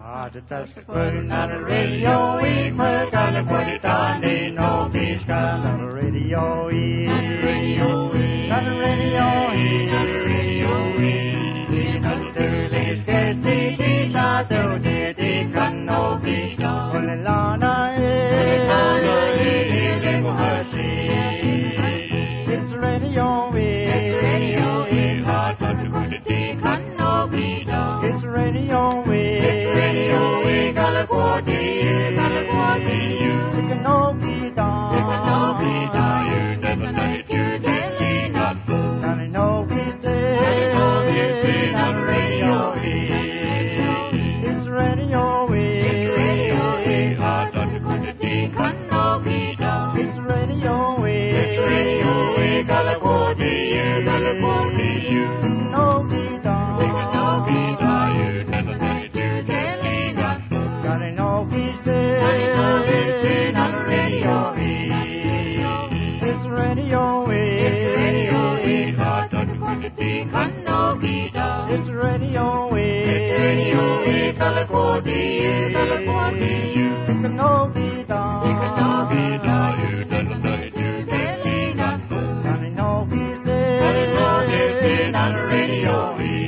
Radio E, Mercalapolitani, no Pisca, Radio E, Radio E, Radio E, Radio E, Nasterlis, Gesti, Pita, Dodi, Cano, Pita, Olelana E, Lemohasi. It's Radio E, Radio E, hard to put it, Cano, Pita. It's Radio E. It's Radio E, Radio E, California, California, Ticanobita, Ticanobita, you don't know it's you, Delina, Caninobita, on Radio E.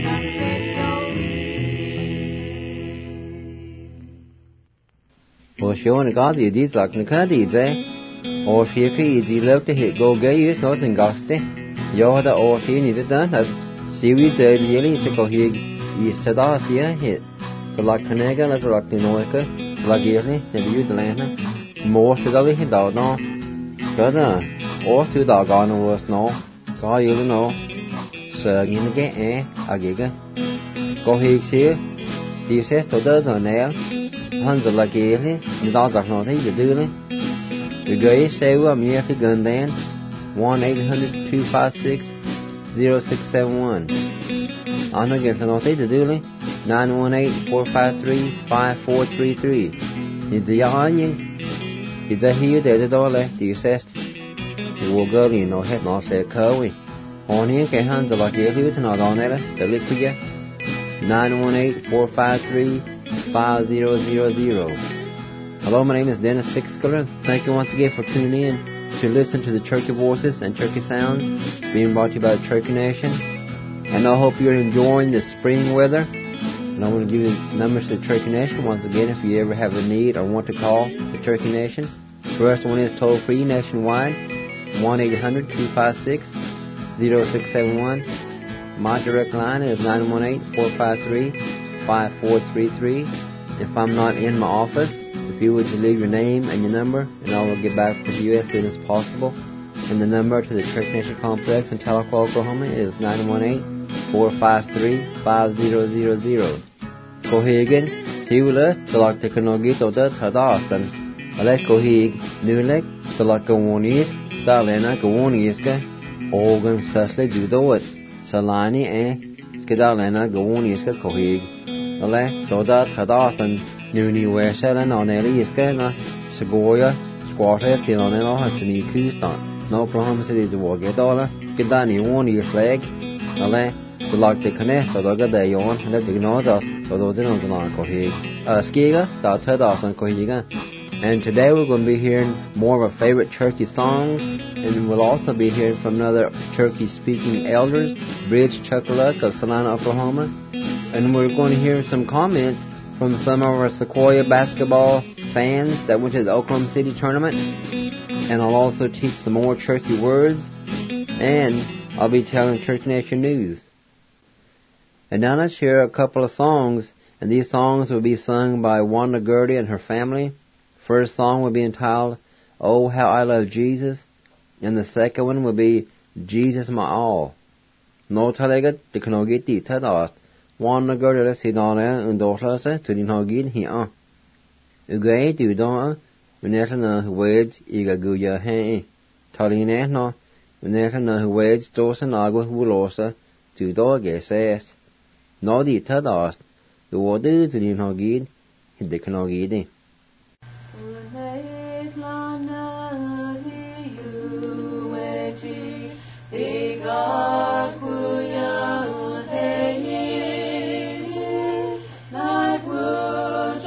Well, showing God, you did like Nicadi, eh? Or if you love to hit go gay, you know, and gusty. You're the or she needed done as. Seaweed really is a cohig is Tadasia hit. So like Canega, as like the Noika, Lagirly, and you the land. More to the hit out now. Brother, or to the garden was no. Go you know. Sir, in the gate, a giga. Cohig here. The says to those on there. Hans of Lagirly, the dog of nothing to do. The gray say, well, me if you gun then. 1-800-256. 0671. On again for no to do 918-453-5433. It's the onion. It's a here there's a dollar. Do you say you will go in no head no say curly. On here can handle like you here to not on there. The liquid 918-453-5000. Hello, my name is Dennis Sixsculler. Thank you once again for tuning in to listen to the Turkey Voices and Turkey Sounds being brought to you by the Turkey Nation. And I hope you're enjoying the spring weather. And I'm going to give you the numbers to the Turkey Nation once again if you ever have a need or want to call the Turkey Nation. First one is toll free nationwide, 1-800-256-0671. My direct line is 918-453-5433. If I'm not in my office, if you would leave your name and your number, and I will get back with you as soon as possible. And the number to the Church Nation Complex in Tahlequah, Oklahoma is 918-453-5000. Cohegan, Siwala, Salak the Kanogito, the Tadastan, Alek Koheg, Nulek, Salak Gawonis, Dalena Gawoniska, Organ Susle Judoit, Salani, Skidalena Gawoniska Koheg, Alek, Doda Tadastan. Nuni Weselen on Eliska, Segoya, Squatter, Tilonel, Hutchini, Kustan. No Oklahoma City is a war get dollar. Get down in 1 year's leg. Ale, the lock the connect, the dog day on, and let the ignore us, or those in on the line Koheg. Skiga, that head off on Kohiga. And today we're going to be hearing more of our favorite Turkey songs, and we'll also be hearing from another Turkey speaking elders, Bridge Chuckaluk of Salina, Oklahoma. And we're going to hear some comments from some of our Sequoia basketball fans that went to the Oklahoma City tournament. And I'll also teach some more Turkey words. And I'll be telling Church Nation news. And now let's hear a couple of songs. And these songs will be sung by Wanda Gertie and her family. First song will be entitled, Oh, How I Love Jesus. And the second one will be, Jesus My All. No talaga the Kanogiti Tadast. Wanda Gertie Sidana and Dorlasa to the Nogin here. Ugay do don't. Venetana words Igaguya Hay. Talinetno. Venetana words Dorsan Agua Wulosa to Doge says. No the Tadast. The water is in Nogin in the Kanogidi. God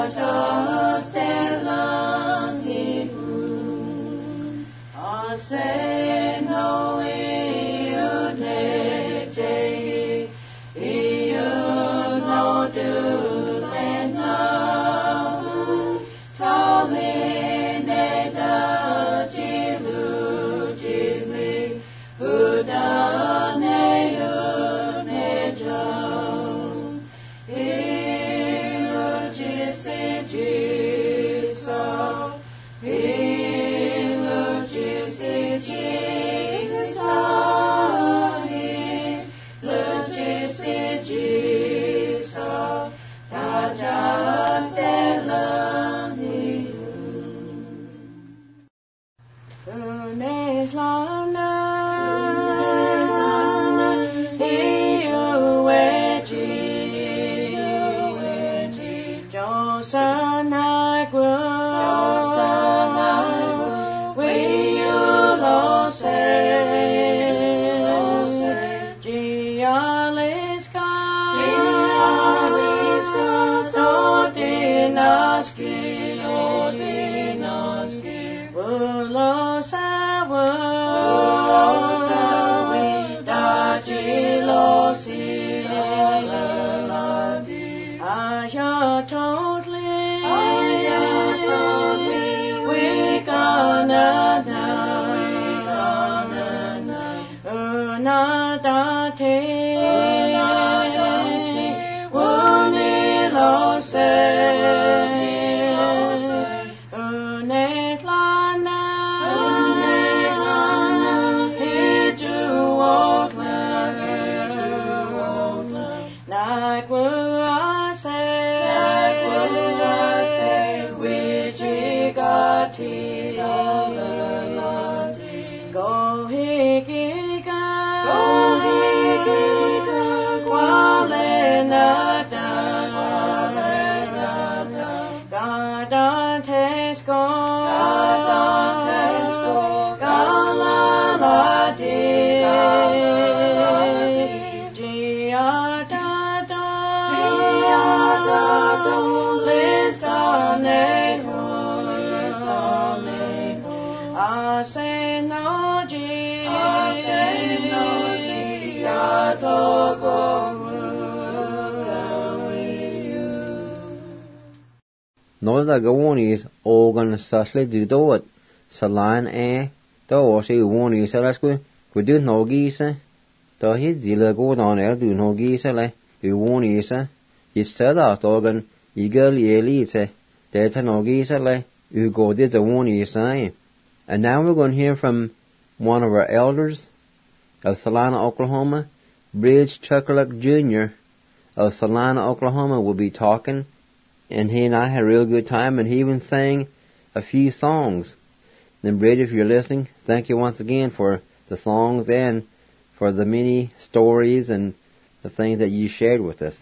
Nå da gawonies organ sasle du doet salan da osi woni salasku kudu nogise da hit zila godan du nogise le du wonise istada organ igel elite deta nogise le u godit the wonise. And now we're going to hear from one of our elders of Salina, Oklahoma, Bridge Chuckaluk Jr. of Salina, Oklahoma, will be talking. And he and I had a real good time, and he even sang a few songs. And Bridge, if you're listening, thank you once again for the songs and for the many stories and the things that you shared with us.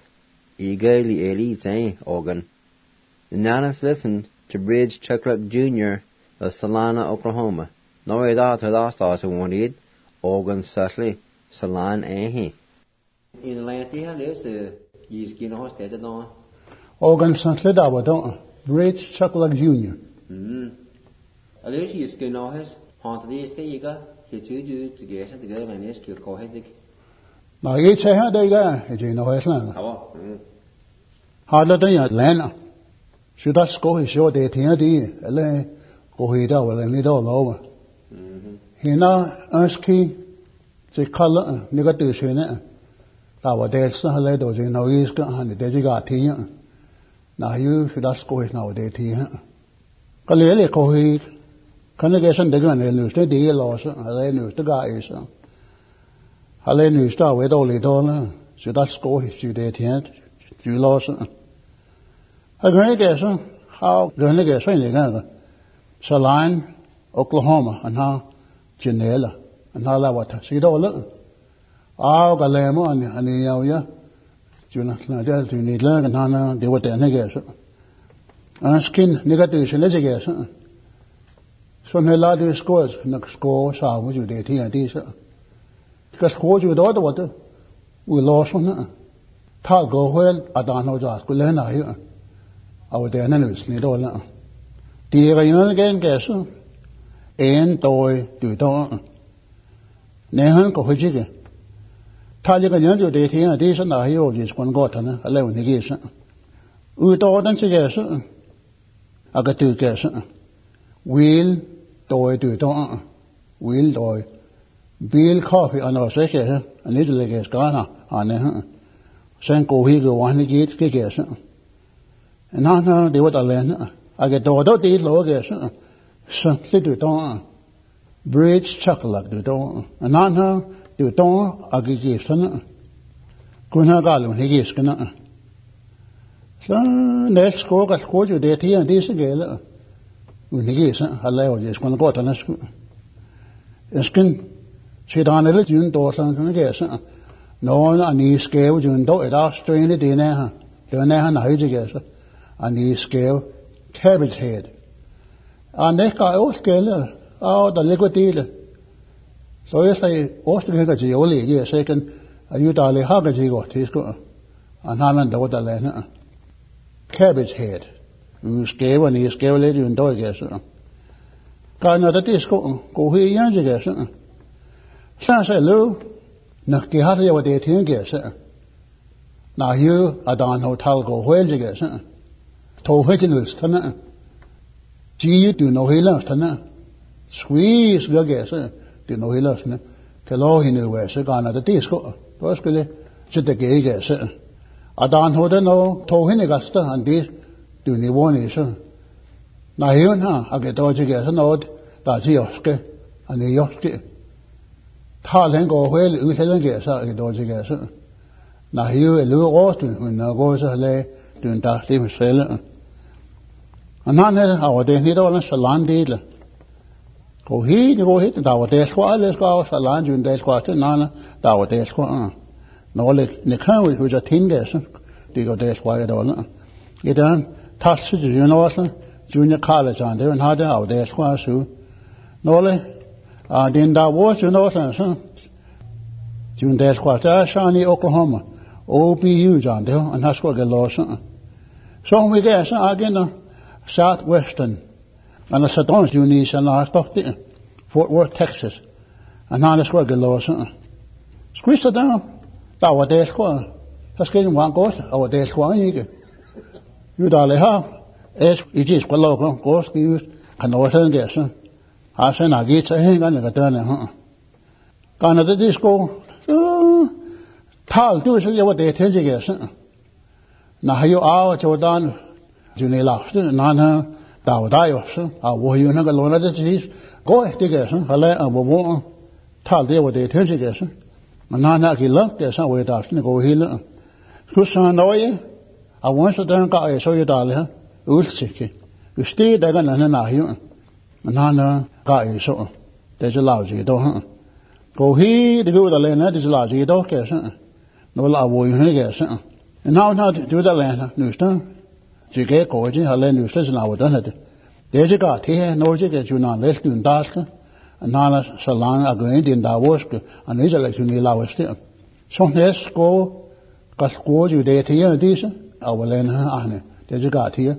Organ. And now let's listen to Bridge Chuckaluk Jr. of Salina, Oklahoma. No idea to last us wanted organ Sushley Salan he. In Atlantia lives you skin horse on. Organ Sushley Dawadon, Bridge Chuckaluk Jr. A little you skin horse, haunted these Gaga, his 2 dudes to get at the girl and his kill cohesic. Now you say how they go, as you know, Island. Harder than Atlanta. Should I score his short day, Tiadi, go he double and it all over. He now asked he to color negative in it. Our dad's not let us in our east and the daddy got tea. Now you should ask go his nowadays tea. Clearly, go he congregation the gun and lose the deal loss, and they lose the guys. I let you start with all the dollar, should ask go his shoe day tea. You lost. A great guess how going get anything. Saline, Oklahoma, and how Janela, and how that what see all look. Ah, Galemo and the Yaya, you need learn and how they were there, guess. And skin negative, let's guess. So, my lad scores, next score, so would you date here and this? Because score you daughter water, we lost one. Talk go well, I don't know just, we learn here. og det er nødt til det. De er jo igen gæster. En døj du døj. Næhen går ikke. Tager jeg jo det her, det er sådan der jo hvis kun godt han at lave en gæster. Udover den til gæster. Og det du gæster. Vil døj du døj. Vil døj. Bil kaffe og noget sække her. Og lidt lægge skrænder han her. Sen går hige og han gik gæster. En anden det var der lande. Og det dog det lå gæster. Så det du døj. Bridge chocolate du døj. En anden du døj og gik gæsterne. Kun har galt hun gæsterne. Så næste skår jo det her, det er så gælder. Hun gæster har lavet det, skulle godt han skulle. Jeg skal sidde lidt uden dår sådan hun gæster. Når han er skæv uden dår, der er støjende det her. Det er han har højt gæster. Han er skæv cabbage head. Han ikke har også gælder. Og der ligger dele. Så jeg siger, også det kan til jordlægge, jeg siger, at jo der har til godt til sko. Han har man dog der lande. Cabbage head. Nu skæver ni skæver lidt uden dår gæster. Kan når det sko gå her igen til gæster. Så siger lov. Når det har det var det til gæster. Når jo at der en hotel går helt til gæster. Tog helt til løsterne. De du når hele løsterne. Squeeze gør gæster. Det når hele løsterne. Kan lov hende ud så kan der det sko. Hvor skulle så det gæ gæster. Og der en hotel når tog hende gæster han det du niveauerne så. Når hun har og det dog til gæster noget der til joske. Han er joske. Tal han går helt ud til gæster og det dog til gæster. Når hun løber råd hun når går så lag den der det med selv. Og han har det helt over så langt det. Gå helt, der var det skål, så langt jo en dag skål til nana, der var det skål. Når det kan jo så tænke så det går det skål der. I den tager til junior junior college han det har det af det skål så. Når det den der var junior så junior skål der så i Oklahoma. OBU John det han har skål gelås. Så vi gør så agenda Southwestern. And I said, don't you need to know about Fort Worth, Texas. And now let's go get lost. Squeeze it down. That was their squad. That's getting one goes. Our their squad. You darling have. It is what local goes to use. Can always guess. I said, I get a hang on the done. Gone to the disco. Tall do so what they tell you guess. Now you are Jordan. You need last. None. Der var der jo så, og hvor jo nok låner det til sidst. Gå det gør så, halv og hvor tal det var det til sig så. Men han har ikke lagt det så var der sådan gå hele. Så nøje, og hvor så den gør så jo der her. Udstikke. Hvis det der kan han har jo. Men han gør så. Det er så lavt i dag. Gå helt det går der lande det så lavt i dag kan så. Når la hvor jo ikke så. Men han har det der lande nu så. Det kan gå til halv nu så laver den det. Det er så godt det her når det jo når læst den daske. Og han så langt at gå ind i den der vorske, og ikke lade sig lave sted. Så næst går jo det til her disse, og lande Arne. Det er så godt her.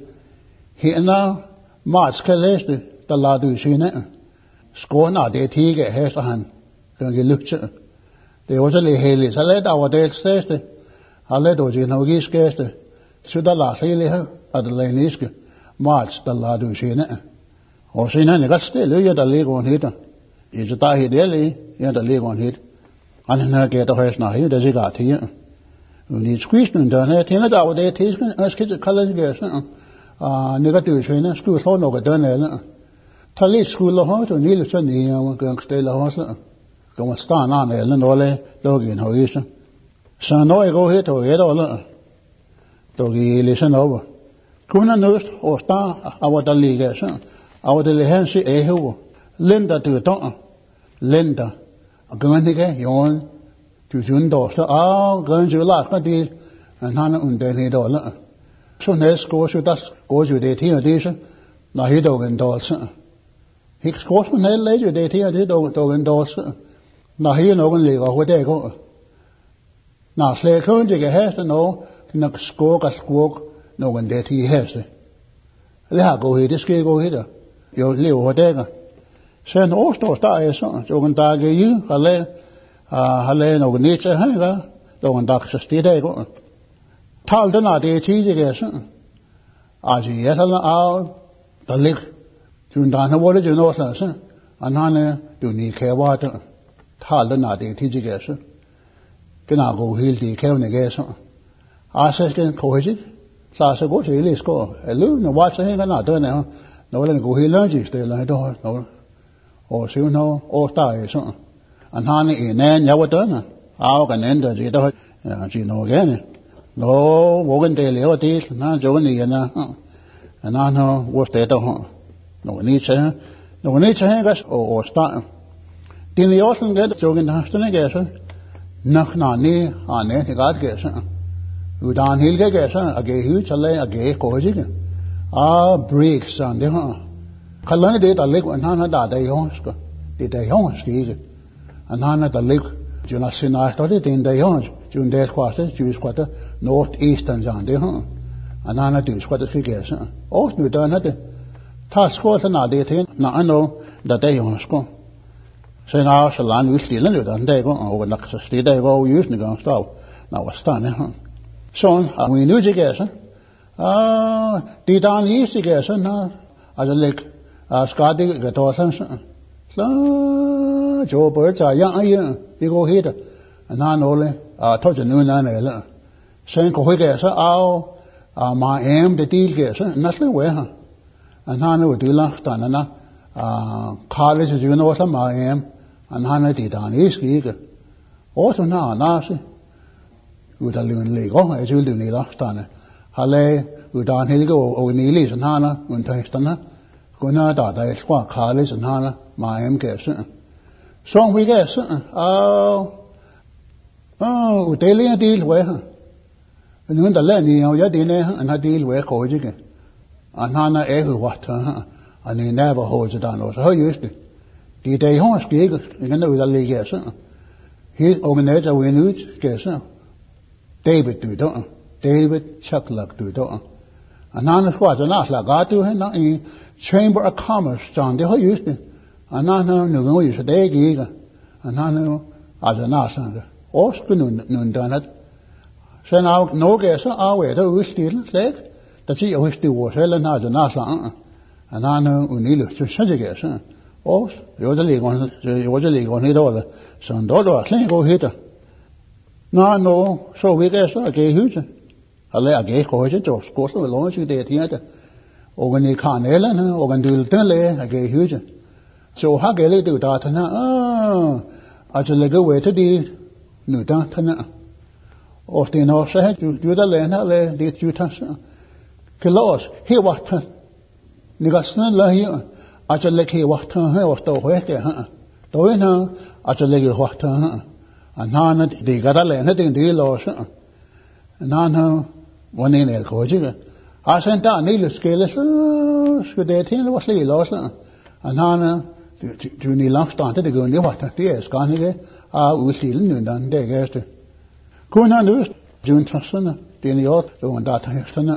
Her Mats kan læse det, der lader du sine. Skåner det tige her han. Den kan lykke. Det er også lidt heldigt. Så let over det stedste. Har let over til noget giskæste. Så der lader sig her, og der lader niske. Mats, der lader du sine. Og så han er ret stille, der ligger han hitter. Det er så der helt ærlig, der ligger han hit. Han har gæt og højst her, det er så godt her. Og lige skvisten der her, tænder der var det til, og skal kalde det gæster. Og negativt finder, skulle slå noget den eller. Tag lidt skulder højt, og lille sådan her, og gør stille højt. Kommer starten af eller noget, lukke en højse. Så når jeg går her, tog jeg et eller. Dog I læser over. Kun er nødt og start, og der ligger så. Og det her se æhøver. Lænder du dør. Lænder. Og gør ikke jorden. Du synder så gør så lasker det. Men han er under det dollar. Så næst går så der går jo det her det så. Når det dog en dollar så. Ikke skår man heller ikke det her det dog en dollar så. Når her nogen ligger hvor det går. Når slet kun det kan have noget. Når skår nogen det her haste. det har gå det skal gå det jo lever det sen årstår der så en dag i har lavet noget nyt til her der en dag så det der går tal den er det tidigt så altså jeg så der ligger du der har været jo noget så han du ni kan være der tal den er det tidigt så den er gå helt det kan ikke så altså skal korrekt så går til det skal eller nu hvad så hænger der der når den går helt langt stille her der og så nu og der så han har en anden jeg var der kan ændre det der sige noget gerne nå hvor kan det lave det han så den igen han har hvor stedet der når ni så her og start det er også en lidt så kan der sådan ikke så nok ni det godt gør så udan hele gør så at ge ud til at ge går ikke breaks sådan det har kalder det der ligger han har der jo skal det der jo skal ikke han har der ligger jo når senere står det den der jo jo der kvarter northeastern sådan det har han har det skal det fik så og nu der det tager skålen af det til når der jo skal så når så land udstiller det der går og nok så det der går jo ikke gang står når stand her sådan og vi nu ikke så det der er ikke så når altså læg skal det der så jo bør tage ja det går helt han nogle tog det nu eller så går ikke så af mig det del så næsten hvad her han har nu det lagt der college jo noget som mig han har det der ikke og så har nase uddannet læger jeg synes det er lagt der har lavet uddannet helge og nile sådan har undtagelserne kun der skal college sådan har mig så vi kan så det er del hvad her nu der lader og jeg det er han har del hvad går ikke han har ikke hvad han er nærmere hold der noget så høj just det der jo skal ikke ud der ligger så helt organiserer vi nu skal så David du der David Chuckluck du der han har noget så nærmere godt du han i Chamber of Commerce sådan det høj just han har noget så det ikke han har noget altså nærmere og skal nu der så når så af der udstille slet der siger jo det var selv han har det nærmere han har noget unikt så det så og jo der ligger han der så der slet ikke hedder nå så vi kan så ge huset eller ge korrekt så skal så låne sig det her og den kanalen og den den læge ge huset så har gældet det der tana altså lægge ved til det nu der tana og det når så har du der læge her det du tager klaus her var det sådan la her altså lægge vagt her og stå her der er altså lægge vagt her han har det gør der læge det en del også han har hvordan er det ikke altså der nede skille så skal det til var slet også han har du ni langt stand det går lige vagt det er skal ikke udstille nu den der gæste kun han nu du interessant det er jo der tager sådan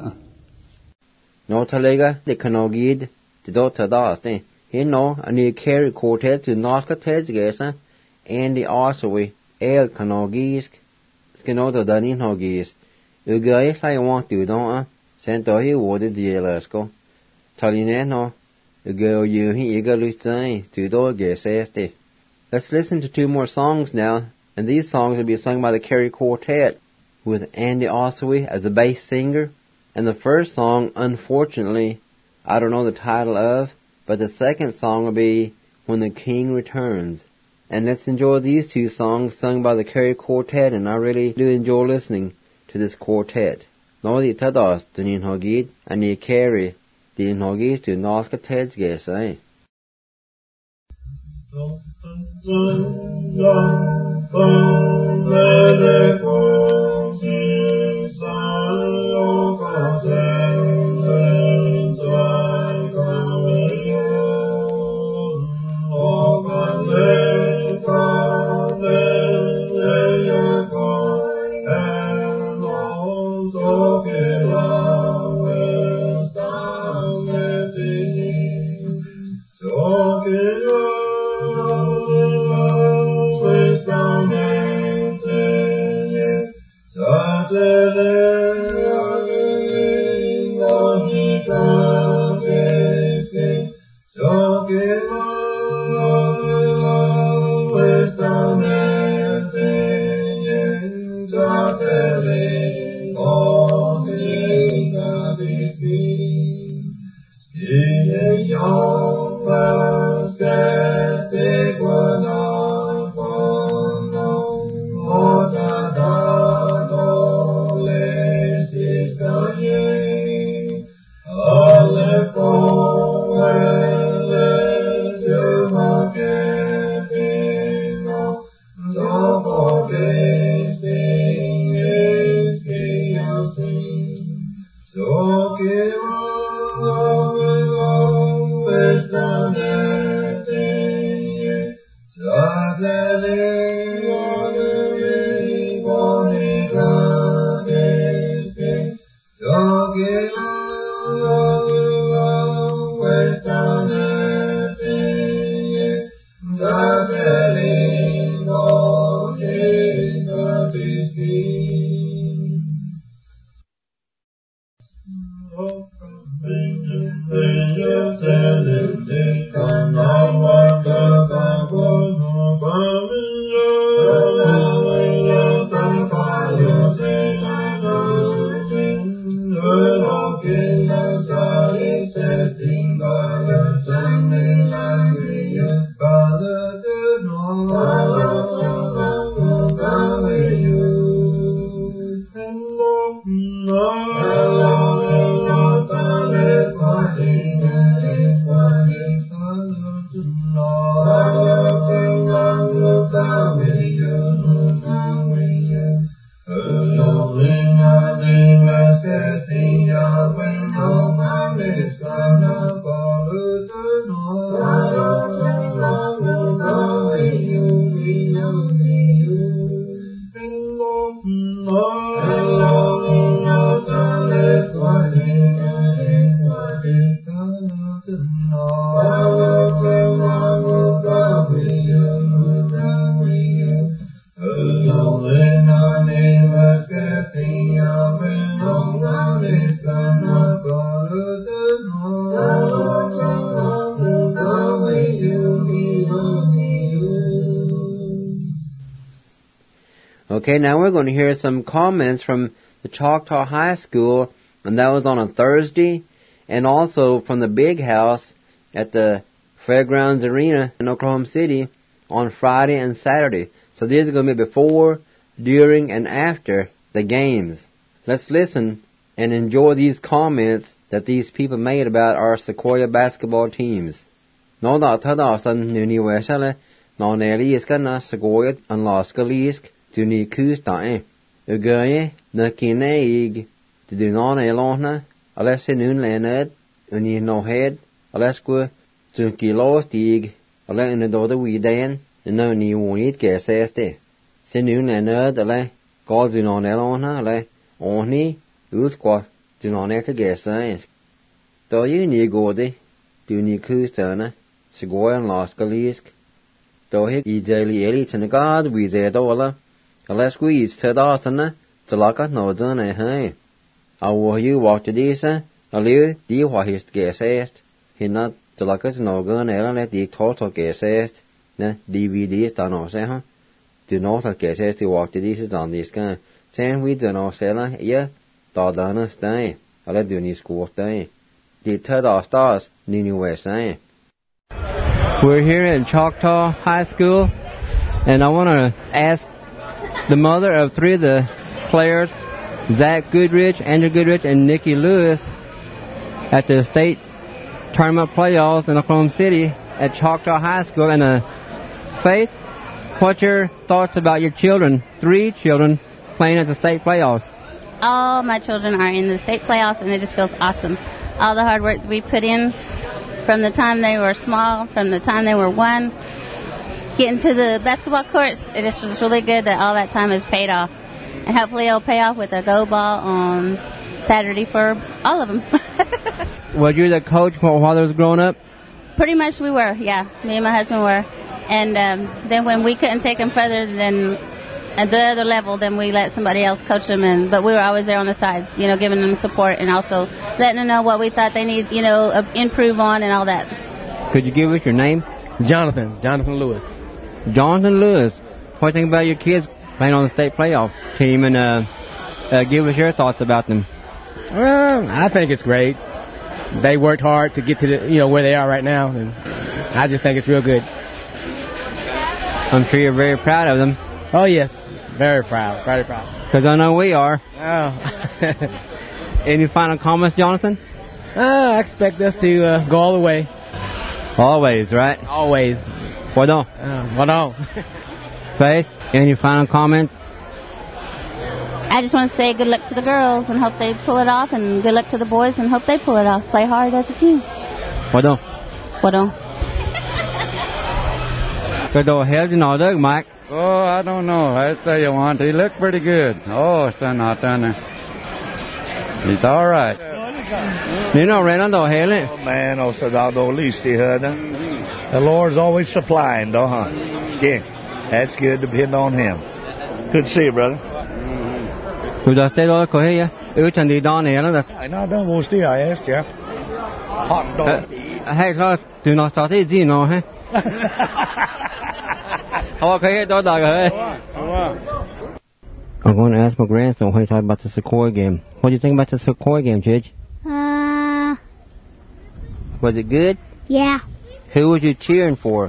Nå talega det kan nok give det dog til det Hino and you carry quartet to Norska Tedgesa and the Osaway El Kanogis Skinoda Danin Hogis Ugay I want to don't sent to he would the Alaska Talineno Ugo you he egalusai to dog geseste. Let's listen to two more songs now, and these songs will be sung by the Kerry Quartet with Andy Osaway as the bass singer. And the first song, unfortunately, I don't know the title of, but the second song will be When the King Returns. And let's enjoy these two songs sung by the Kerry Quartet, and I really do enjoy listening to this quartet. Nå de tadas Dunin Hogid, and the Kerry Din Hogis to Norska Tedgesa. Amen. Okay, now we're going to hear some comments from the Choctaw High School, and that was on a Thursday, and also from the Big House at the Fairgrounds Arena in Oklahoma City on Friday and Saturday. So these are going to be before, during, and after the games. Let's listen and enjoy these comments that these people made about our Sequoia basketball teams. Nó đã thơ đó sân nửa nhiều về sao nó nè lý isca na Sequoia an loska lisk tu ni kustai. Ugaye na kine ig to do non elona unless in un lened uni no head unless go to kilo stig unless in the daughter we dan and no ni won't get seste. Sin un lened alle calls do non elona alle only utqua do non have to get science. Do you ni gode do ni kustana Sequoia and loska lisk. Do he I daily elite and God we say dollar. Unless we eat said Austin, to lock up no done a hey. I will you walk to this, a little deal what his guess asked. He not to lock us no gun, and let the total guess asked. Na DVD done all say, huh? Do not guess asked to walk to this on this guy. Saying we do not sell, yeah, done stay. I let do any school stay. The third our stars, Nini West say. We're here at Choctaw High School, and I want to ask the mother of three of the players, Zach Goodrich, Andrew Goodrich, and Nikki Lewis, at the state tournament playoffs in Oklahoma City at Choctaw High School. And Faith, what's your thoughts about your children, three children, playing at the state playoffs? All my children are in the state playoffs, and it just feels awesome. All the hard work we put in from the time they were small, from the time they were one, getting to the basketball courts, it just was really good that all that time has paid off. And hopefully it'll pay off with a go ball on Saturday for all of them. Was you the coach while they was growing up? Pretty much we were, yeah. Me and my husband were. And then when we couldn't take them further than at the other level, then we let somebody else coach them. But we were always there on the sides, giving them support and also letting them know what we thought they need, improve on and all that. Could you give us your name? Jonathan Lewis. Jonathan Lewis, what do you think about your kids playing on the state playoff team, and give us your thoughts about them? Well, I think it's great. they worked hard to get to where they are right now, and I just think it's real good. I'm sure you're very proud of them. Oh yes, very proud, very proud. Because I know we are. Oh. Any final comments, Jonathan? I expect us to go all the way. Always, right? Always. Well done. Well done. Faith, any final comments? I just want to say good luck to the girls and hope they pull it off, and good luck to the boys and hope they pull it off. Play hard as a team. Well done. Well done. Good old hell, you know, Doug, Mike. Oh, I don't know. I tell you what, he looked pretty good. Oh, son out there. He's all right. You know, Renan, though, Haley. Oh, man, så da least he heard. The Lord's always supplying, though, huh? Yeah, that's good to depend on Him. Good to see you, brother. Good to see you, Kohia. Utan de dagen igen, det. I know that was the I asked you. Hot dog. Hey, så du nog start i din nå, he? Okay, don't dog, hey. I'm going to ask my grandson what he thought about the Sequoia game. What do you think about the Sequoia game, Judge? Was it good? Yeah. Who was you cheering for?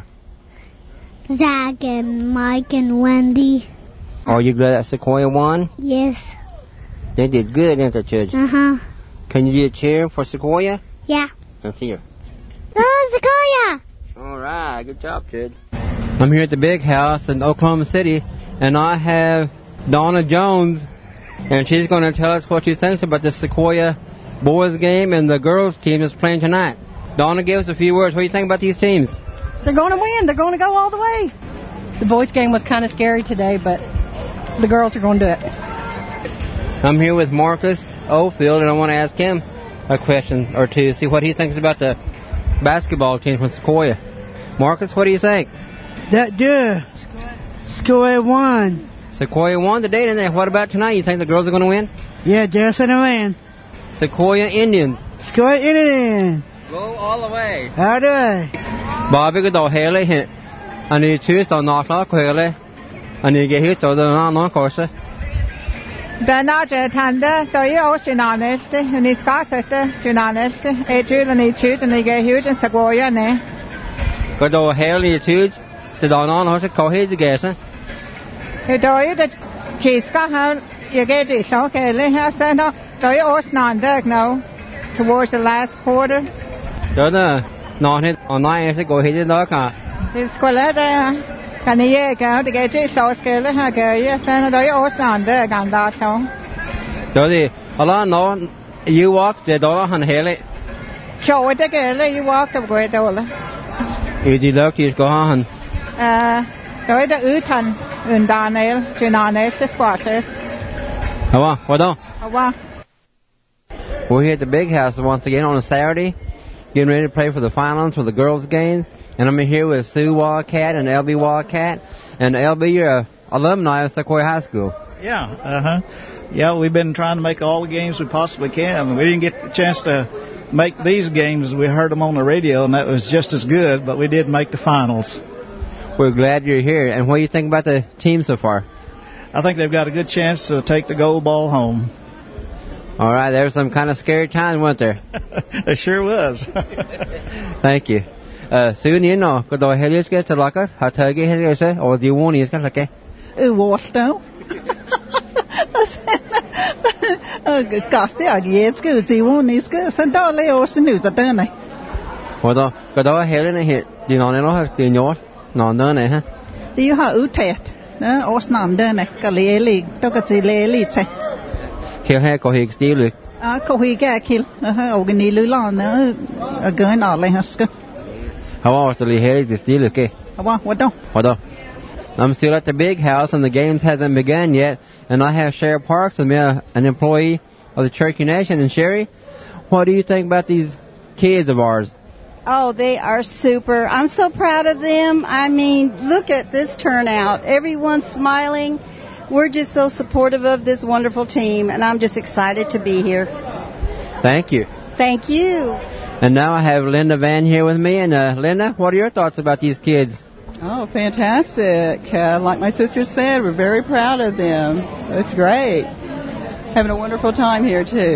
Zach and Mike and Wendy. Are you glad that Sequoia won? Yes. They did good, didn't they, Judge? Uh-huh. Can you do a cheer for Sequoia? Yeah. Let's see her. Oh, Sequoia! All right, good job, Judge. I'm here at the big house in Oklahoma City, and I have Donna Jones, and she's going to tell us what she thinks about the Sequoia boys game and the girls team that's playing tonight. Donna, give us a few words. What do you think about these teams? They're going to win. They're going to go all the way. The boys game was kind of scary today, but the girls are going to do it. I'm here with Marcus Oldfield, and I want to ask him a question or two, see what he thinks about the basketball team from Sequoia. Marcus, what do you think? That good. Sequoia won. Sequoia won today, didn't they? What about tonight? You think the girls are going to win? Yeah, they're going to win. Sequoia Indians. Sequoia Indians. Go all the way. How do I? Bobby, good old Haley. I need to choose to knock off Haley. I need to get here to the non-course. Bernard Tanda, do you also honest? And he's got it, honest. Adrian, he choose and he get huge and Sequoia, ne? Good old Haley, choose to the non-course. Call his guess. You do you that she's got how you get it, okay? Let her send up. Do you also non now towards the last quarter? Đó là non hết online sẽ go hết đó cả. It's quite there. Can you go to get it so scale ha go yes and do you also non there gan da so. Đó thì Allah nó you walk the đó han hele. Show it again you walk the way đó. Easy luck is go han. Đó là utan undanel Junanel the squad test. Hawa, what on? Hawa. We're here at the big house once again on a Saturday, getting ready to play for the finals for the girls' game. And I'm here with Sue Wildcat and LB Wildcat. And LB, you're an alumni of Sequoia High School. Yeah, Yeah, we've been trying to make all the games we possibly can. We didn't get the chance to make these games. We heard them on the radio, and that was just as good, but we did make the finals. We're glad you're here. And what do you think about the team so far? I think they've got a good chance to take the gold ball home. All right, there was some kind of scary times, weren't there? There sure was. Thank you. Soon, you know, could I help you get to like us? How to get here, or do you want to get like it? What's now? Gosh, they are yes, good. Do you want these good? Send all the old news at the night. What the? Could I help you here? Do you know how to do it? No, no, huh? Do you have utet? No, or snam done it. Galili, took it to Lily. Kill her, go here, steal it. Kohiga kill. Organi Lulan, a gun all like us. How was the Haley to steal it? What do? I'm still at the big house, and the games hasn't begun yet. And I have Sherry Parks with me, an employee of the Cherokee Nation. And Sherry, what do you think about these kids of ours? Oh, they are super. I'm so proud of them. I mean, look at this turnout. Everyone's smiling. We're just so supportive of this wonderful team, and I'm just excited to be here. Thank you. Thank you. And now I have Linda Van here with me. And Linda, what are your thoughts about these kids? Oh, fantastic. Like my sister said, we're very proud of them. So it's great. Having a wonderful time here, too.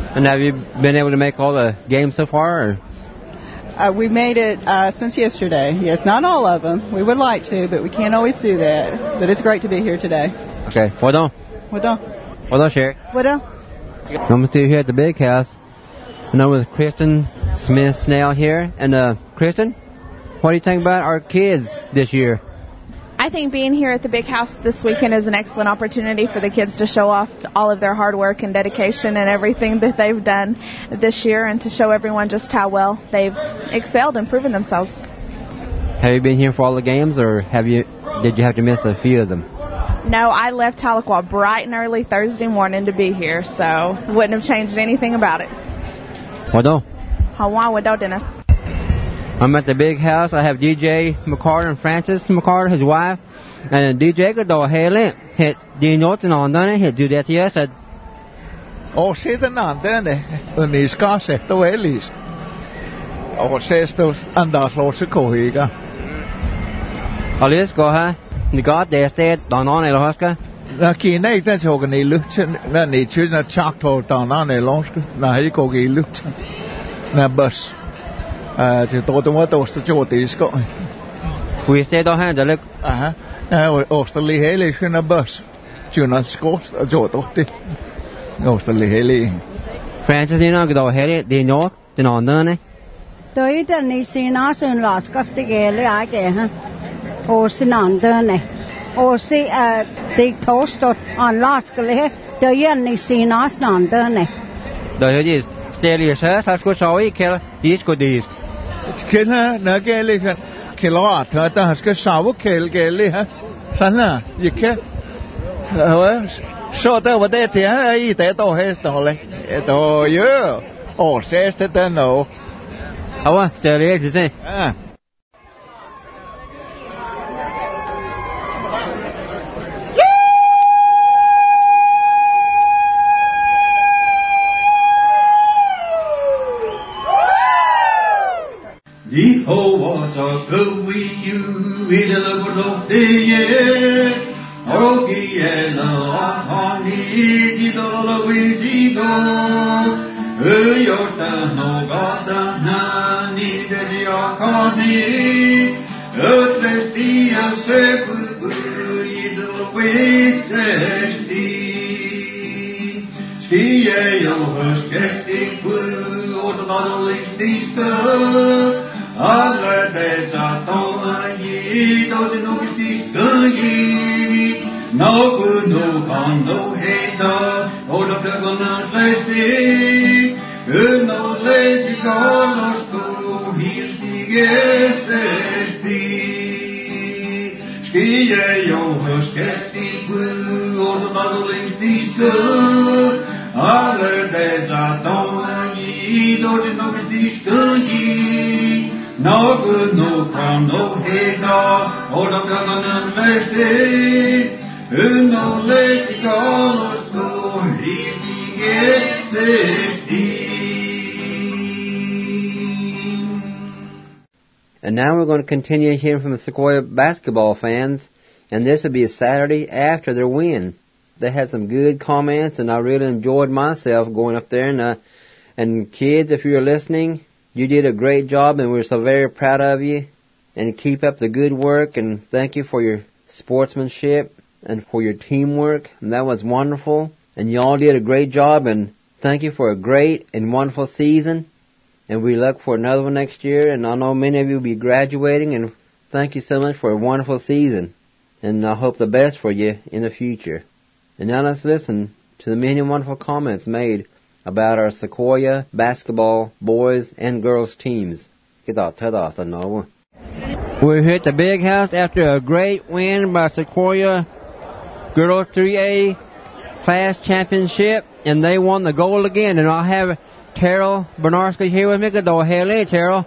And have you been able to make all the games so far? Or? We made it since yesterday. Yes, not all of them. We would like to, but we can't always do that. But it's great to be here today. Okay, well done. Well done. Well done, Sherry. Well done. I'm still here at the big house. And I'm with Kristen Smith-Snell here. And Kristen, what do you think about our kids this year? I think being here at the big house this weekend is an excellent opportunity for the kids to show off all of their hard work and dedication and everything that they've done this year, and to show everyone just how well they've excelled and proven themselves. Have you been here for all the games, or did you have to miss a few of them? No, I left Tahlequah bright and early Thursday morning to be here, so wouldn't have changed anything about it. Wado. Hawa Wado, Dennis. I'm at the big house. I have DJ McCarter and Francis McCarter, his wife. And DJ có đồ hè lên. Hit đi nhốt nó đó hit do that yes. Se den andra ni ska sätta väl list. Och ses då andas låse kohiga. Alice go ha. Ni got there state down on el hoska. Na kina inte så kan ni lucha när ni tjuna chakto down on el hoska. Na hej ko gi lucha. Na bus. Thì tôi mới tôi sẽ cho tísko. We stay down here, look. Australia hele skina bus. Tjuna sko cho tôi tí. Australia hele. Francis ni nó go hele đi nhốt thì nó nữa này. Tôi đã đi xin nó xin lót cái cái lấy ai cái ha. Ô xin ăn đó này. Ô xin đi toast on lót cái lấy. Tôi đã đi xin nó xin ăn đó này. Đó gì? Stay here, sir. Go showy, kill disco dis. Kena na kele kan kilo ta ta ska sawo kele ha sana yike so ta wa de ti ai te to he sto le to yo o se este te no awa stay here say Di ho wa ta ku wi yu wi de lo go de ye o ki e na ha ni di do lo wi di do e yo ta no ga ta na ni de di o ka ni e te sti a se ku i do lo wi te sti sti e yo ho sti ku o ta no li sti sta Alle de zatona yi do de no sti yi no good no can no he no o do de gonna festi no leti gonna sto hier sti sti ye yo sti o do no sti alle de zatona yi do de no sti yi No good, no crime, no hate, no, hold up your gun and let's stay. No late, no school, he gets 16. And now we're going to continue hearing from the Sequoia basketball fans, and this will be a Saturday after their win. They had some good comments, and I really enjoyed myself going up there. And kids, if you're listening, you did a great job, and we're so very proud of you. And keep up the good work, and thank you for your sportsmanship and for your teamwork. And that was wonderful. And you all did a great job, and thank you for a great and wonderful season. And we look for another one next year, and I know many of you will be graduating, and thank you so much for a wonderful season. And I hope the best for you in the future. And now let's listen to the many wonderful comments made about our Sequoia basketball boys and girls teams. We're here at the big house after a great win by Sequoia Girls 3A Class Championship, and they won the gold again. And I'll have Terrell Bernarski here with me. Good old hell, Terrell.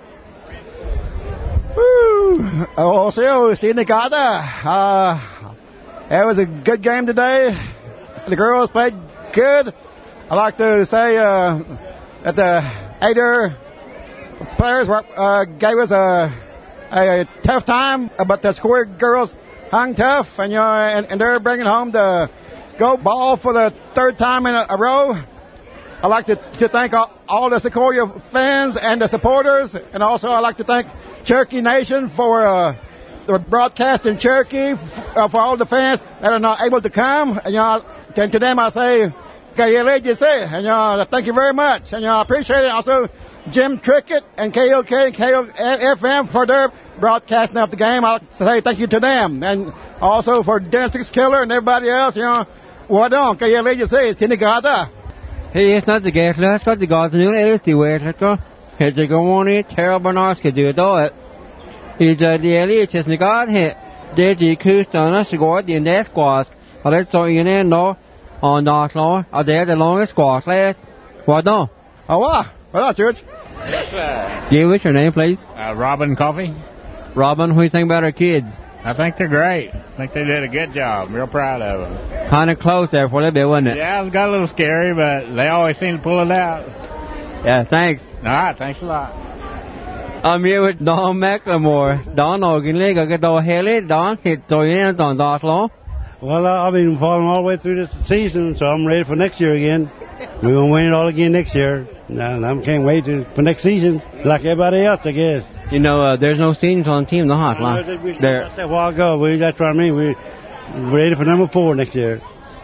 Woo! Also, Steve Nicata. It was a good game today. The girls played good. I'd like to say that the Adair players gave us a tough time, but the Sequoia girls hung tough, and and they're bringing home the gold ball for the third time in a row. I'd like to thank all the Sequoia fans and the supporters, and also I'd like to thank Cherokee Nation for the broadcast in Cherokee, for all the fans that are not able to come. And, and to them I say, and thank you very much, and I appreciate it. Also, Jim Trickett and KOK and KFM for their broadcasting of the game. I'll say thank you to them, and also for Dennis Killer and everybody else. What on? KLAGC, Tinigata. Hey, it's not the gas. Let's go to God's new LSD way. Let's go. Here's the Gawani, Terrell Bernarski do it. He's the elite, it's the God hit. There's the Kuston, that's the God, the net squash. Let's go in there, no. On North Law, are there the longest squash last? What on? Oh, wow. Hello, George. Give us your name, please. Robin Coffey. Robin, what do you think about our kids? I think they're great. I think they did a good job. I'm real proud of them. Kind of close there for a little bit, wasn't it? Yeah, it got a little scary, but they always seem to pull it out. Yeah, thanks. All right, thanks a lot. I'm here with Don McLemore. Don, Don, hit on North Law. Well, I've been following all the way through this season, so I'm ready for next year again. We're going to win it all again next year. And I can't wait for next season, like everybody else, I guess. There's no seniors on the team, no hot lot. That's a while ago. That's what I mean. We're ready for number 4 next year.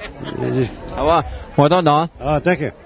Well done, Don. Thank you.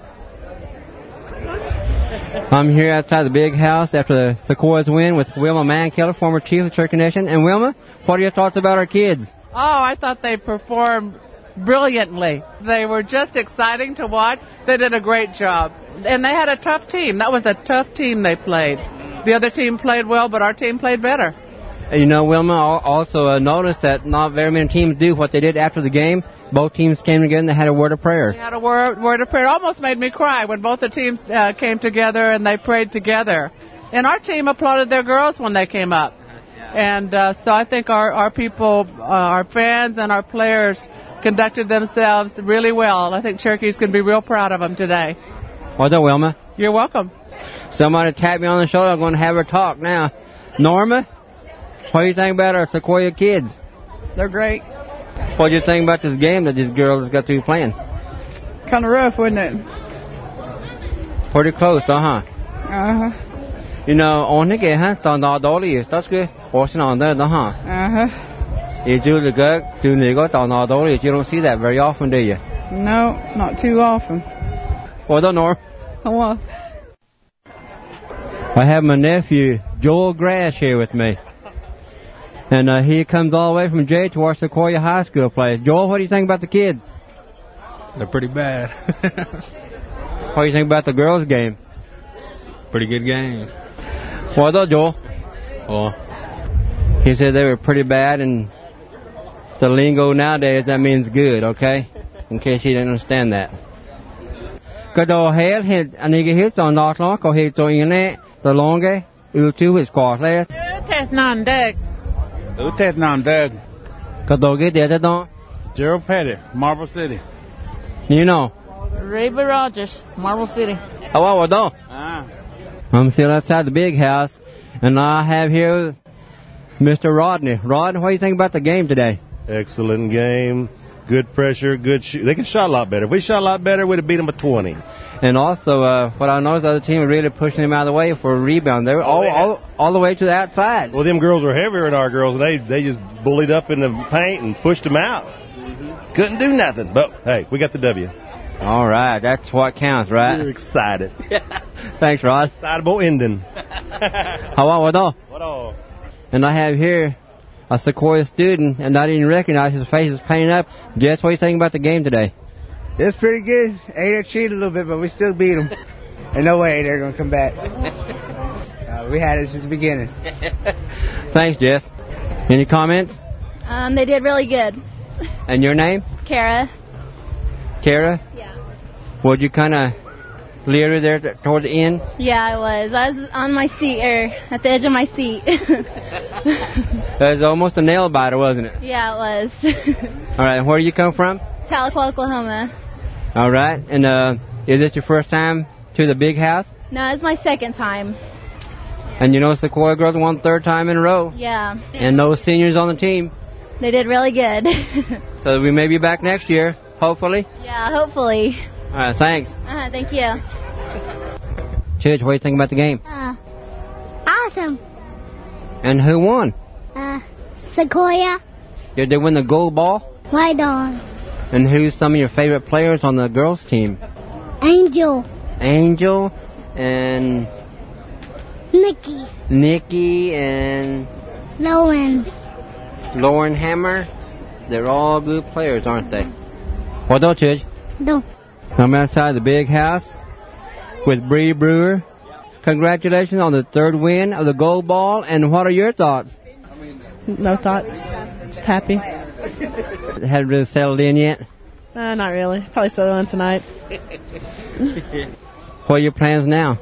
I'm here outside the big house after the Sequoias win with Wilma Mankiller, former chief of Cherokee Nation. And Wilma, what are your thoughts about our kids? Oh, I thought they performed brilliantly. They were just exciting to watch. They did a great job. And they had a tough team. That was a tough team they played. The other team played well, but our team played better. Wilma also noticed that not very many teams do what they did after the game. Both teams came together and they had a word of prayer. They had a word of prayer. It almost made me cry when both the teams came together and they prayed together. And our team applauded their girls when they came up. And so I think our people, our fans and our players conducted themselves really well. I think Cherokee's going to be real proud of them today. Well done, Wilma. You're welcome. Somebody tapped me on the shoulder. I'm going to have her talk now. Norma, what do you think about our Sequoia kids? They're great. What do you think about this game that these girls got to be playing? Kind of rough, wasn't it? Pretty close, huh? Uh-huh. On the game, that's good. What's on there, huh? Uh-huh. You do the good, you don't see that very often, do you? No, not too often. Well done, Norm. Well, I have my nephew, Joel Grash, here with me. And he comes all the way from Jay to watch Sequoia High School play. Joel, what do you think about the kids? They're pretty bad. What do you think about the girls' game? Pretty good game. Well done, Joel. Oh. He said they were pretty bad, and the lingo nowadays, that means good, okay? In case you didn't understand that. Kado hel hit anige hits on North Lawn, ko hit to ine the longe U2 is quite last. Utet non Doug. Kado get there don. Gerald Petty, Marble City. Reba Rogers, Marble City. Oh, well, I'm still outside the big house, and I have here Mr. Rodney. Rod, what do you think about the game today? Excellent game. Good pressure, good shoot. They could shot a lot better. If we shot a lot better, we'd have beat them by 20. And also, what I noticed, the other team was really pushing them out of the way for a rebound. They were all the way to the outside. Well, them girls were heavier than our girls. They just bullied up in the paint and pushed them out. Couldn't do nothing. But, hey, we got the W. All right. That's what counts, right? We're excited. Thanks, Rod. Excitable ending. What all? What all? And I have here a Sequoia student, and I didn't recognize his face is painted up. Jess, what do you think about the game today? It's pretty good. Ada cheated a little bit, but we still beat them. And no way they're going to come back. We had it since the beginning. Thanks, Jess. Any comments? They did really good. And your name? Kara. Kara? Yeah. Would you kind of leer there toward the end? Yeah, I was. I was on my seat, at the edge of my seat. That was almost a nail biter, wasn't it? Yeah, it was. All right, and where do you come from? Tahlequah, Oklahoma. All right, and is it your first time to the big house? No, it's my second time. And Sequoia girls won third time in a row. Yeah. And those seniors on the team. They did really good. So we may be back next year, hopefully. Yeah, hopefully. All right, thanks. Thank you. Church, what do you think about the game? Awesome. And who won? Sequoia. Did they win the gold ball? White on. And who's some of your favorite players on the girls' team? Angel. Angel and Nikki and Lauren Hammer. They're all good players, aren't they? What don't you? No. I'm outside the big house with Bree Brewer. Congratulations on the third win of the gold ball. And what are your thoughts? No thoughts. Just happy. Hadn't really settled in yet? Not really. Probably still on tonight. What are your plans now?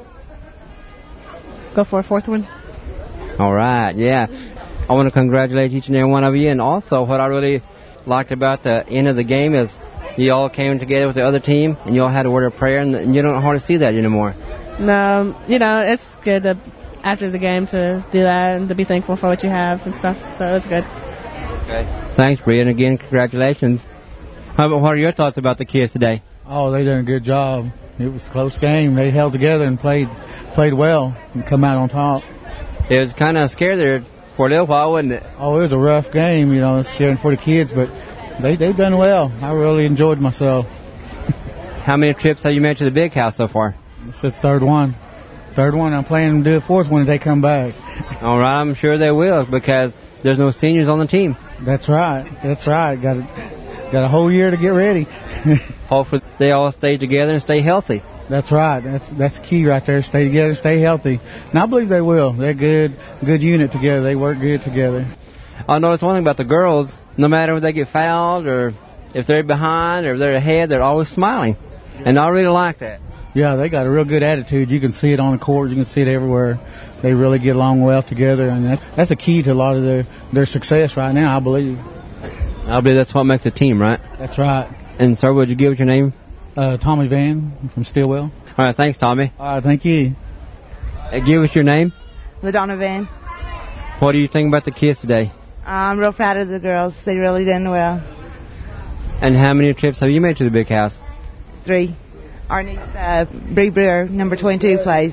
Go for a fourth one. All right, yeah. I want to congratulate each and every one of you. And also what I really liked about the end of the game is you all came together with the other team and you all had a word of prayer, and you don't hardly see that anymore. No, it's good after the game to do that and to be thankful for what you have and stuff. So it's good. Okay. Thanks, Bree, and again, congratulations. What are your thoughts about the kids today? Oh, they did a good job. It was a close game. They held together and played well and come out on top. It was kind of scary there for a little while, wasn't it? Oh, it was a rough game, scary for the kids, but they've done well. I really enjoyed myself. How many trips have you made to the big house so far? It's the third one. I'm planning to do a fourth one if they come back. All right, I'm sure they will because there's no seniors on the team. That's right. Got a whole year to get ready. Hopefully they all stay together and stay healthy. That's right. That's key right there. Stay together, stay healthy. And I believe they will. They're good unit together. They work good together. I noticed one thing about the girls. No matter if they get fouled or if they're behind or if they're ahead, they're always smiling. And I really like that. Yeah, they got a real good attitude. You can see it on the court. You can see it everywhere. They really get along well together, and that's a key to a lot of their success right now, I believe. I believe that's what makes a team, right? That's right. And, sir, would you give us your name? Tommy Van from Stillwell. All right, thanks, Tommy. All right, thank you. Give us your name. LaDonna Van. What do you think about the kids today? I'm real proud of the girls. They really did well. And how many trips have you made to the big house? 3. Our niece, Bree Brewer, number 22, plays.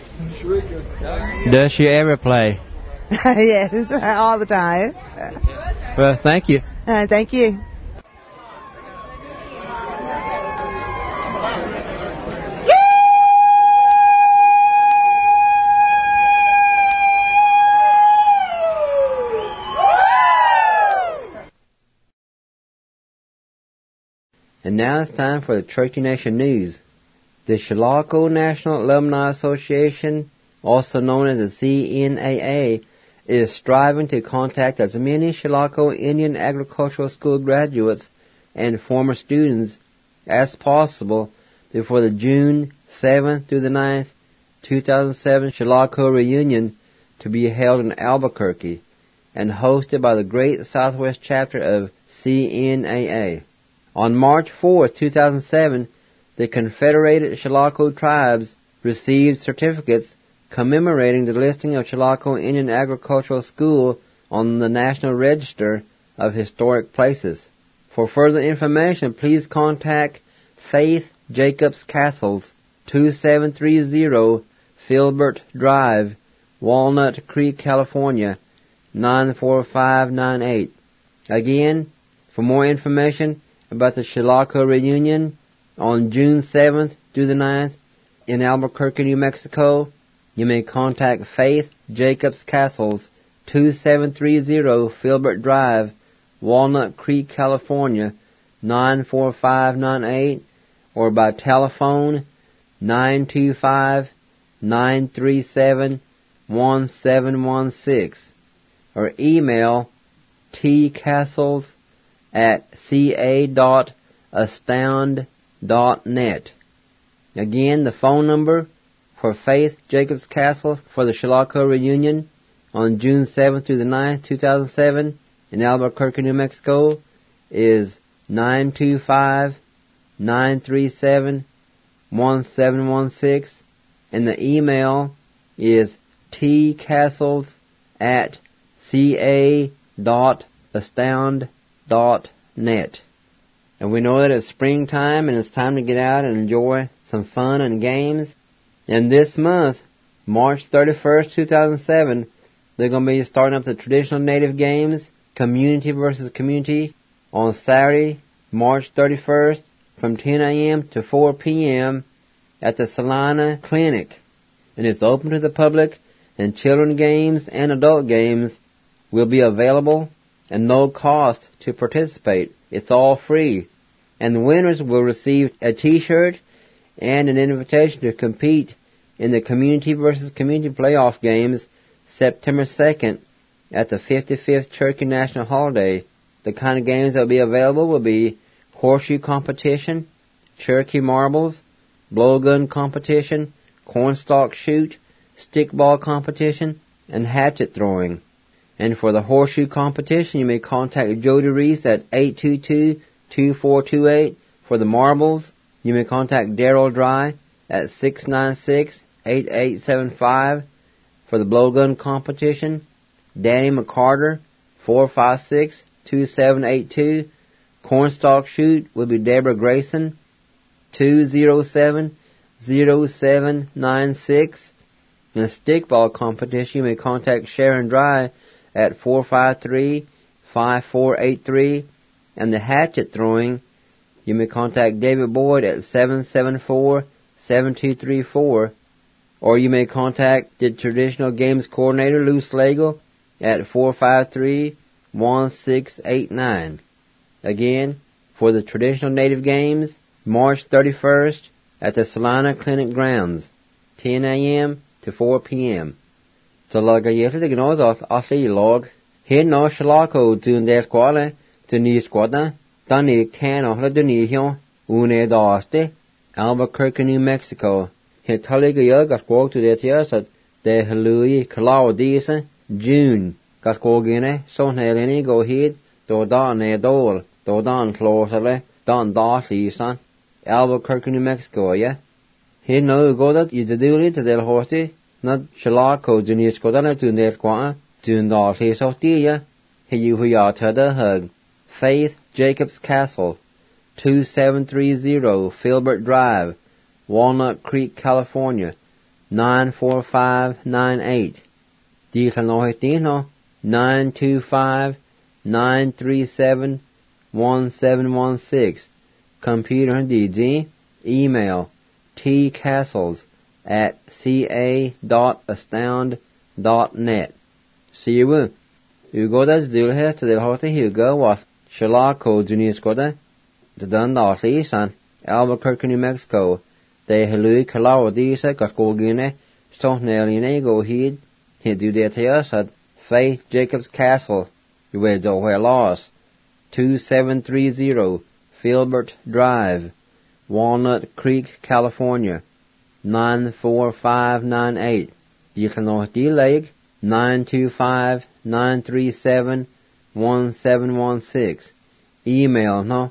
Does she ever play? Yes, all the time. Well, thank you. Thank you. And now it's time for the Cherokee Nation News. The Chilocco National Alumni Association, also known as the CNAA, is striving to contact as many Chilocco Indian Agricultural School graduates and former students as possible before the June 7th through the 9th, 2007 Chilocco reunion to be held in Albuquerque and hosted by the Great Southwest Chapter of CNAA. On March 4, 2007, the Confederated Chilocco Tribes received certificates commemorating the listing of Chilocco Indian Agricultural School on the National Register of Historic Places. For further information, please contact Faith Jacobs Castles, 2730 Filbert Drive, Walnut Creek, California, 94598. Again, for more information about the Chilocco reunion on June 7th through the 9th in Albuquerque, New Mexico, you may contact Faith Jacobs Castles, 2730 Filbert Drive, Walnut Creek, California, 94598, or by telephone 925-937-1716, or email tcastles@ca.astound.net. Again, the phone number for Faith Jacobs Castle for the Chilocco reunion on June 7th through the 9th, 2007 in Albuquerque, New Mexico is 925-937-1716, and the email is tcastles@ca.astound.net. And we know that it's springtime and it's time to get out and enjoy some fun and games. And this month, March 31st, 2007, they're going to be starting up the traditional Native games, community versus community, on Saturday, March 31st, from 10 a.m. to 4 p.m. at the Salina Clinic. And it's open to the public, and children games and adult games will be available and no cost to participate. It's all free. And the winners will receive a t-shirt and an invitation to compete in the community versus community playoff games September 2nd at the 55th Cherokee National Holiday. The kind of games that will be available will be horseshoe competition, Cherokee marbles, blowgun competition, cornstalk shoot, stickball competition, and hatchet throwing. And for the horseshoe competition, you may contact Jody Reese at 822-2428. For the marbles, you may contact Darryl Dry at 696-8875. For the blowgun competition, Danny McCarter, 456-2782. Cornstalk shoot will be Deborah Grayson, 207-0796. In the stickball competition, you may contact Sharon Dry at 453-5483. And the hatchet throwing, you may contact David Boyd at 774-7234. Or you may contact the traditional games coordinator, Lou Slagle, at 453-1689. Again, for the traditional Native games, March 31st at the Salina Clinic grounds, 10 a.m. to 4 p.m. So like a year to the gnose off the log, here no shalako to the squale, to ni squadna, Danny can of the Dunihio, une daste, Albuquerque, New Mexico. Here Taliga got walk to the tears at the Louis Kalau Disa, June, got go gene, so Helene go head, do don a dole, do don closely, don dash Lisa, Albuquerque, New Mexico, yeah? Here no go that you do it to the horse, not Shalako, Junior Scotana to the squaw, June dash his of dear, here you who are to the hug. Faith Jacobs Castle, 2730 Filbert Drive, Walnut Creek, California, 94598. Dino 925-937-1716. Computer DG. Email tcastles@ca.astound.net. See you. Ugo das dulhe to the hotel Hugo was Shalako Junior Skoda. The Dundalk Lisan, Albuquerque, New Mexico. De Louis Kalau Disa got go gine. Stone Neline go heed. He do that to us at Faith Jacobs Castle. You will do where lost. 2730 Filbert Drive, Walnut Creek, California, 94598. You can know the leg 925-937-1716. Email no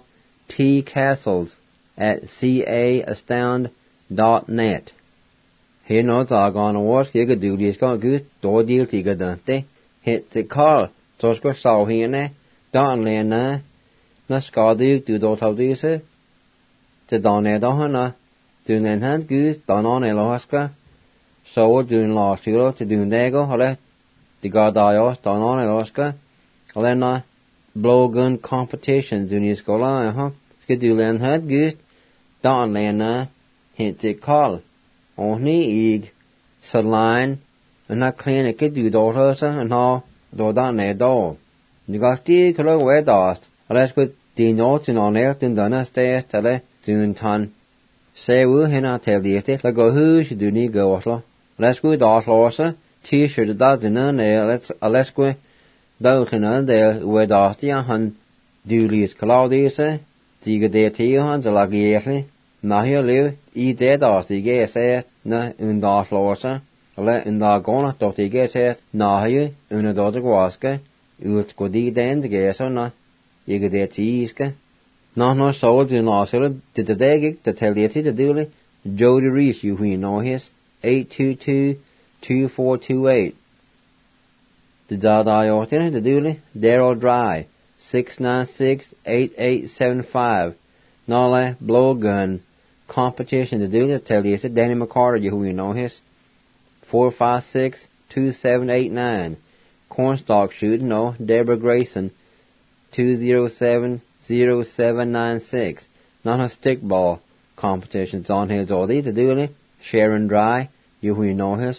tcastles@ca.astound.net. Here no dog on a work you could do this got good door deal to get done. Hit the call. Just go saw here Don Lena. Na skadu du do tau dise. Te don e dohana. Du nen hand gus don on e lohaska. So du last year to do nego hole. The gardayos don on e lohaska. Hole na blowgun competitions in his school. Skadu len hand gus don Lena. Hit the call. Only eg sadline. And na clinic du do hosa and all do don e do. You got the color way dust. Let's put the notes in on earth and done stay tele soon ton. Say we hina tell the it like go who should do need go oslo. Let's go das losa t-shirt that in let's go down in there where das the han dulies Claudius the de t han the lagi na here live eat the das the ge say na in das losa let in da gona to the ge say na here in the other waska ut go di den the ge so na you get that easka. No sold in Oslo. Did the day the tell you to do it? Jody Reese, you who know his 822-2428. The Dada Orton, the Dooley, Darryl Dry, 696-8875. Nala blowgun competition to do the tell you. It's Danny McCarter, you who you know his. 456-2789. Cornstalk shooting, no. Deborah Grayson, 207-0796. Nana stickball competitions on his all these to do it. Sharon Dry, you who you know his.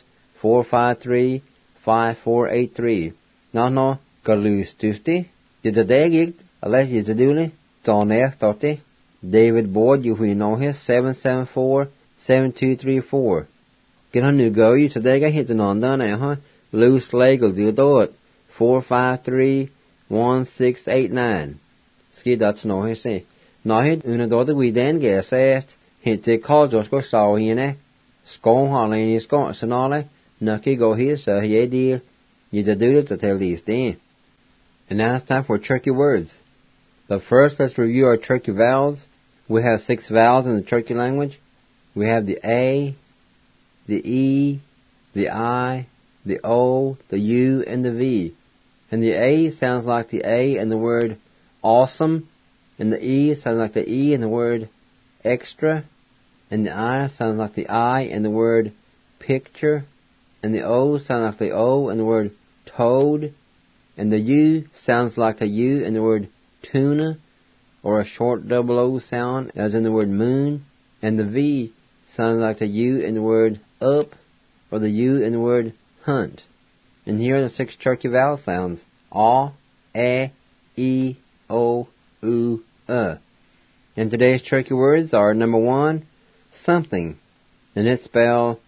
453-5483. Nana Galus Tuesday. Did the day gig? Unless you to do it. Don Air 30. David Boyd, you who you know his. 774-7234. Get on new go, you today got hit on done now, huh? Loose leg will do it. 453-1689. Ski that's no he say. Now hit una daughter we then get asked. Hit the call just go saw hine. Skål Harley is gone sonale. Nucky go here so he deal. You to do it to tell these things. And now it's time for Turkey words. But first let's review our Turkey vowels. We have 6 vowels in the Turkey language. We have the A, the E, the I, the O, the U, and the V. And the A sounds like the A in the word awesome, and the E sounds like the E in the word extra, and the I sounds like the I in the word picture, and the O sounds like the O in the word toad, and the U sounds like the U in the word tuna, or a short double O sound as in the word moon, and the V sounds like the U in the word up, or the U in the word hunt. And here are the 6 Turkey vowel sounds. A, E, O, U, And today's Turkey words are number 1, something. And it's spelled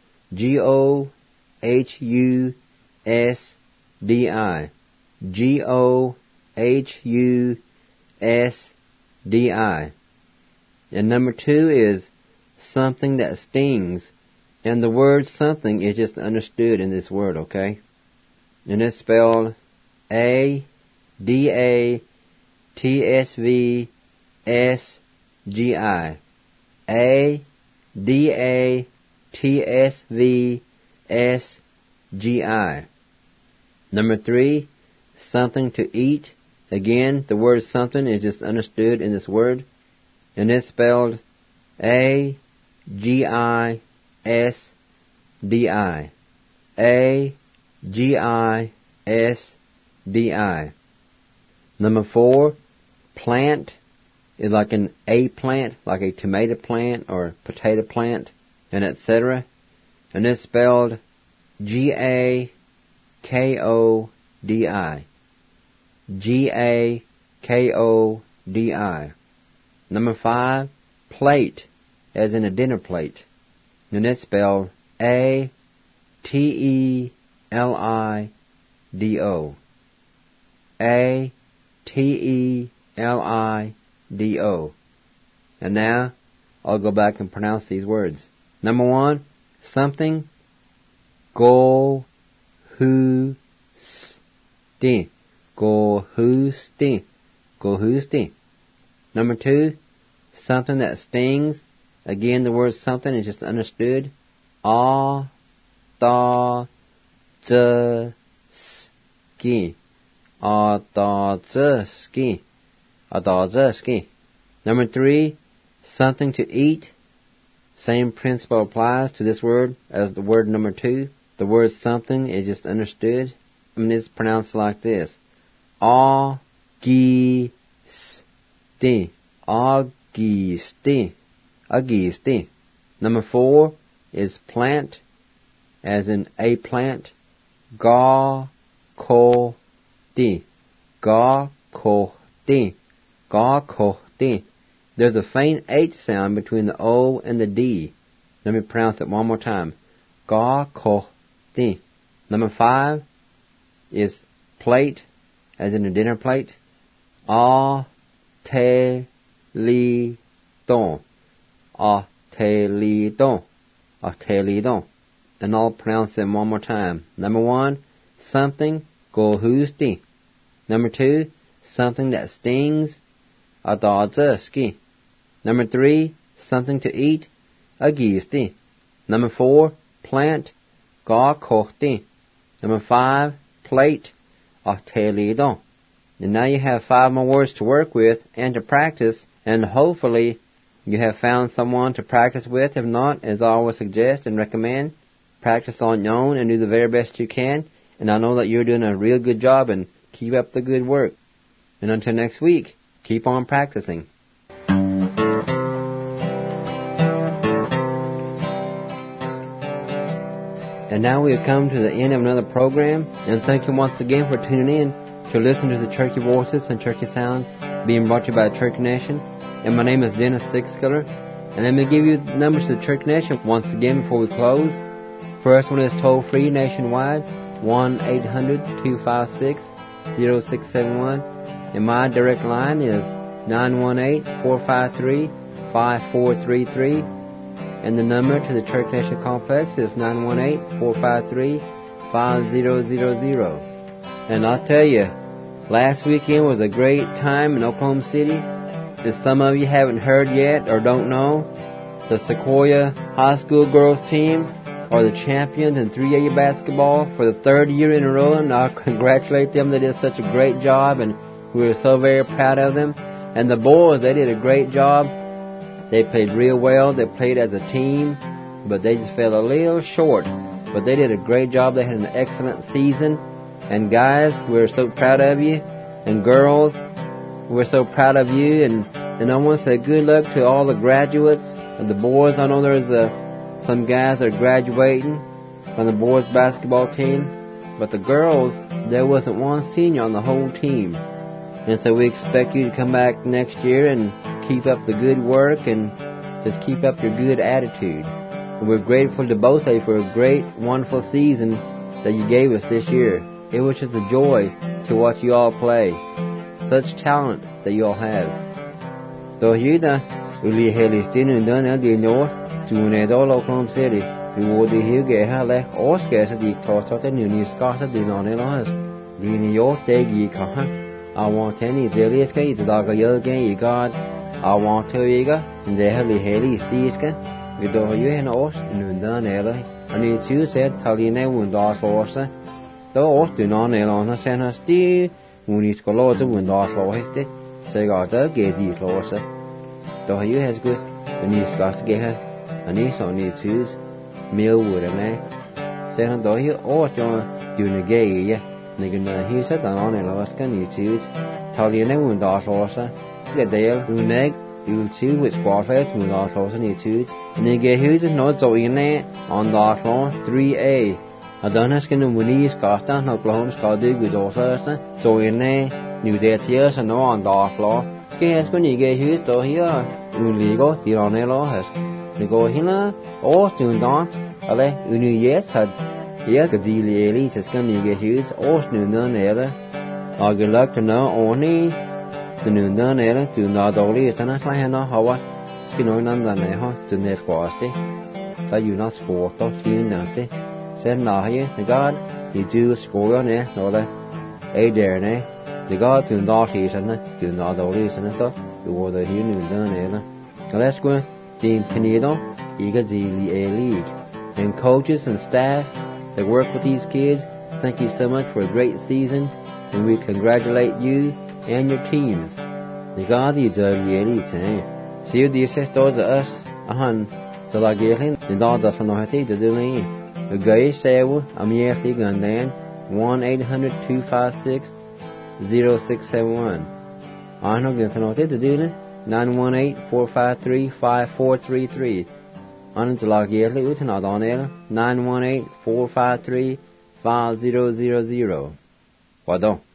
G-O-H-U-S-D-I. G-O-H-U-S-D-I. And number 2 is something that stings. And the word something is just understood in this word, okay? And it's spelled A-D-A-T-S-V-S-G-I. A-D-A-T-S-V-S-G-I. Number 3, something to eat. Again, the word something is just understood in this word. And it's spelled A-G-I-S-D-I. A-G-I-S-D-I. Number 4, plant is like an plant, like a tomato plant or potato plant, and etc. And it's spelled G-A-K-O-D-I. G-A-K-O-D-I. Number 5, plate, as in a dinner plate. And it's spelled A-T-E-L-I-D-O. A-T-E-L-I-D-O. And now, I'll go back and pronounce these words. Number 1, something. Go-hu-sti. Go-hu-sti. Go-hu-sti. Number 2, something that stings. Again, the word something is just understood. A-da-z-ski. A-da-z-ski. A-da-z-ski. Number 3, something to eat. Same principle applies to this word as the word number 2. The word something is just understood. I mean, it's pronounced like this. A-gi-sti. A-gi-sti. A-gi-sti. Number 4 is plant, as in a plant. Ga-ko-ti. Ga-ko-ti. Ga-ko-ti. There's a faint H sound between the O and the D. Let me pronounce it one more time. Ga-ko-ti. Number 5 is plate, as in a dinner plate. A-te-li-don. A-te-li-don. A-te-li-don. And I'll pronounce them one more time. Number 1, something. Go-hu-sti. Number 2, something that stings. A-da-z-ski. Number 3, something to eat. A-gi-sti. Number 4, plant. Ga-ko-ti. Number 5, plate. A-te-li-don. And now you have 5 more words to work with and to practice, and hopefully you have found someone to practice with. If not, as I always suggest and recommend, practice on your own and do the very best you can. And I know that you're doing a real good job, and keep up the good work. And until next week, keep on practicing. And now we have come to the end of another program, and thank you once again for tuning in to listen to the Turkey Voices and Turkey Sounds being brought to you by Turkey Nation. And my name is Dennis Sixskiller, and let me give you the numbers to the Turkey Nation once again before we close. First one is toll-free nationwide, 1-800-256-0671, and my direct line is 918-453-5433. And the number to the Church Nation Complex is 918-453-5000. And I'll tell you, last weekend was a great time in Oklahoma City. If some of you haven't heard yet or don't know, the Sequoia High School girls team are the champions in 3A basketball for the 3rd year in a row. And I congratulate them. They did such a great job, and we were so very proud of them. And the boys, they did a great job. They played real well. They played as a team, but they just fell a little short. But they did a great job. They had an excellent season. And guys, we're so proud of you. And girls, we're so proud of you. And I want to say good luck to all the graduates. And the boys, I know there's some guys that are graduating from the boys basketball team. But the girls, there wasn't one senior on the whole team. And so we expect you to come back next year and keep up the good work and just keep up your good attitude. And we're grateful to both of you for a great, wonderful season that you gave us this year. It was just a joy to watch you all play. Such talent that you all have. So here the Uli Haley Stinen done at the north to Nedal Oklahoma City. We would hear Gehale or scarce the toss of the new Scott at the non-elas. New York, they geek, I want any Zelius Gate, the dog again, God. I want to Ega, and they have the Haley Stiska. We do you in Ost, and done early. I need to said, Taline wound off Orsa. The Ost do not nail on us and us dear. When he's got loads of wind off Orste, so got the Gazy closer. Though you has good, and he's got to get her, and he's on need to Millwood and me. Said, though you ought to do the gay, Nigga, he said, on and Oscar need to Taline wound off Orsa. Get there, Uneg, you'll see which qualifiers with our close need to. And you get who's not so in there on the law 3A. I don't ask him when he's got Oklahoma Scott do good also. So in there, New Dead Tears and no on the law. Scares when you get who's to here. Unlegal, the on their law has. You go here, or soon dance. Ale, Unu yet said, here, the dealy elite is going to get who's, or soon done either. I good luck to know only. The noon done era to not only is an Atlanta Hawa, skin on the Neho to net quasti. That you not sport or skin nothing. Said Nahi, the God, you do score on it, or the A dare, the God to not eat and to not only is an attack, the water here noon done era. Let's go, Team Canado, Ega Zili A League. And coaches and staff that work with these kids, thank you so much for a great season, and we congratulate you and your teams. The God is a really thing. See you, these sisters to us, the Lagirin, the dogs of Nohati to do me. The Gay Sabu, Amiati Gundan, 1-800-256-0671. I know good to do it, 918-453-5433. On the Lagirin, Utanad on air, 918-453-5000. Wado.